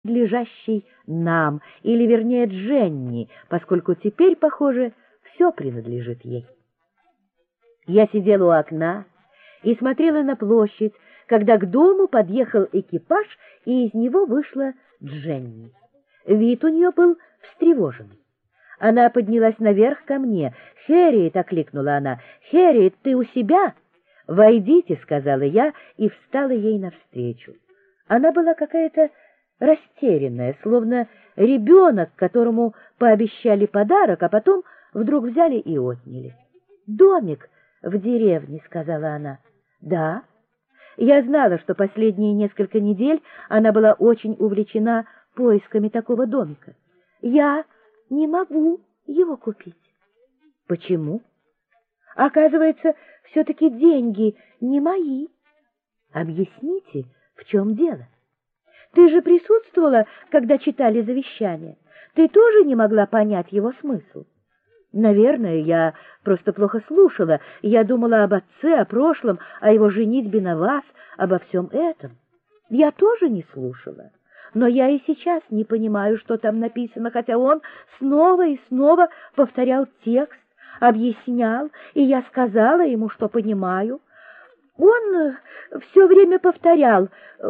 принадлежащей нам, или, вернее, Дженни, поскольку теперь, похоже, все принадлежит ей. Я сидела у окна и смотрела на площадь, когда к дому подъехал экипаж, и из него вышла Дженни. Вид у нее был встревоженный. Она поднялась наверх ко мне. «Хэрриет!» — окликнула она. «Хэрриет, ты у себя?» «Войдите!» — сказала я и встала ей навстречу. Она была какая-то растерянная, словно ребенок, которому пообещали подарок, а потом вдруг взяли и отняли. «Домик в деревне», — сказала она. «Да». Я знала, что последние несколько недель она была очень увлечена поисками такого домика. «Я не могу его купить». «Почему?» «Оказывается, все-таки деньги не мои». «Объясните, в чем дело? Ты же присутствовала, когда читали завещание. Ты тоже не могла понять его смысл?» «Наверное, я просто плохо слушала. Я думала об отце, о прошлом, о его женитьбе на вас, обо всем этом. Я тоже не слушала. Но я и сейчас не понимаю, что там написано, хотя он снова и снова повторял текст, объяснял, и я сказала ему, что понимаю. Он все время повторял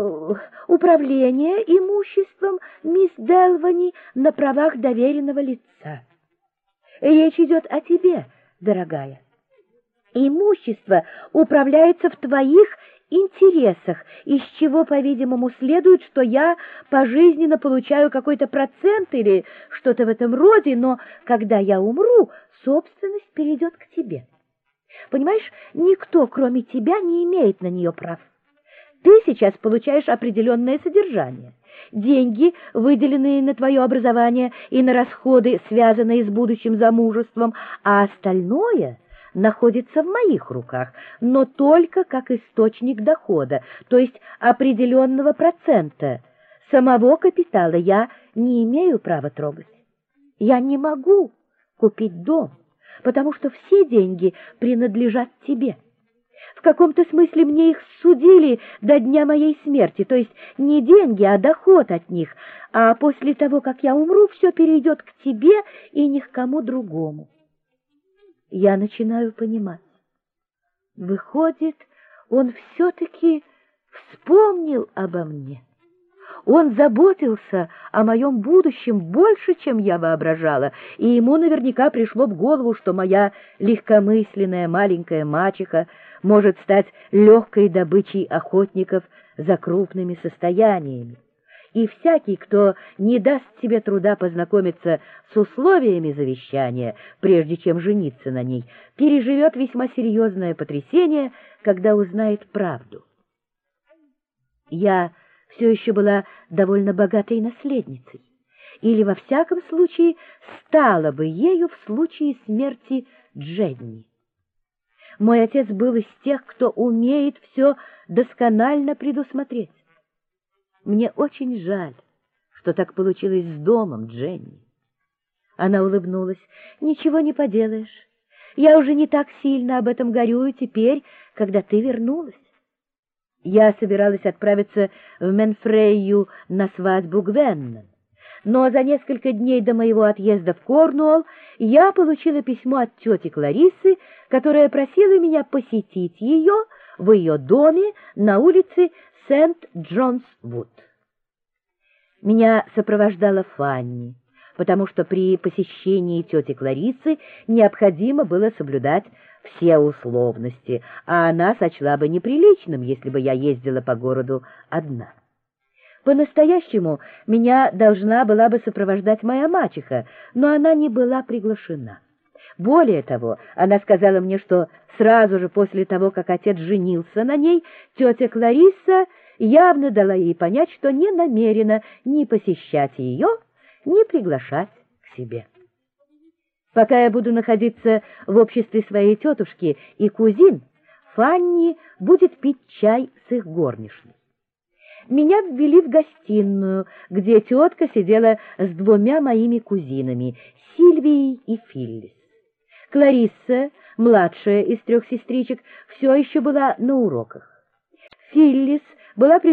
управление имуществом мисс Делвани на правах доверенного лица. Речь идет о тебе, дорогая. Имущество управляется в твоих интересах, из чего, по-видимому, следует, что я пожизненно получаю какой-то процент или что-то в этом роде, но когда я умру, собственность перейдет к тебе. Понимаешь, никто, кроме тебя, не имеет на нее прав. Ты сейчас получаешь определенное содержание. Деньги, выделенные на твое образование и на расходы, связанные с будущим замужеством, а остальное находится в моих руках, но только как источник дохода, то есть определенного процента. Самого капитала я не имею права трогать. Я не могу купить дом, потому что все деньги принадлежат тебе. В каком-то смысле мне их судили до дня моей смерти, то есть не деньги, а доход от них, а после того, как я умру, все перейдет к тебе и ни к кому другому. Я начинаю понимать. Выходит, он все-таки вспомнил обо мне. Он заботился о моем будущем больше, чем я воображала, и ему наверняка пришло в голову, что моя легкомысленная маленькая мачеха может стать легкой добычей охотников за крупными состояниями. И всякий, кто не даст себе труда познакомиться с условиями завещания, прежде чем жениться на ней, переживет весьма серьезное потрясение, когда узнает правду. Я все еще была довольно богатой наследницей, или, во всяком случае, стала бы ею в случае смерти Дженни. Мой отец был из тех, кто умеет все досконально предусмотреть. Мне очень жаль, что так получилось с домом, Дженни. Она улыбнулась. «Ничего не поделаешь. Я уже не так сильно об этом горюю теперь, когда ты вернулась». Я собиралась отправиться в Менфрейю на свадьбу Гвеннон, но за несколько дней до моего отъезда в Корнуолл я получила письмо от тети Клариссы, которая просила меня посетить ее в ее доме на улице Сент-Джонс-Вуд. Меня сопровождала Фанни, потому что при посещении тети Клариссы необходимо было соблюдать все условности, а она сочла бы неприличным, если бы я ездила по городу одна. По-настоящему меня должна была бы сопровождать моя мачеха, но она не была приглашена. Более того, она сказала мне, что сразу же после того, как отец женился на ней, тетя Кларисса явно дала ей понять, что не намерена ни посещать ее, ни приглашать к себе. Пока я буду находиться в обществе своей тетушки и кузин, Фанни будет пить чай с их горничной. Меня ввели в гостиную, где тетка сидела с двумя моими кузинами, Сильвией и Филлис. Кларисса, младшая из трех сестричек, все еще была на уроках. Филлис была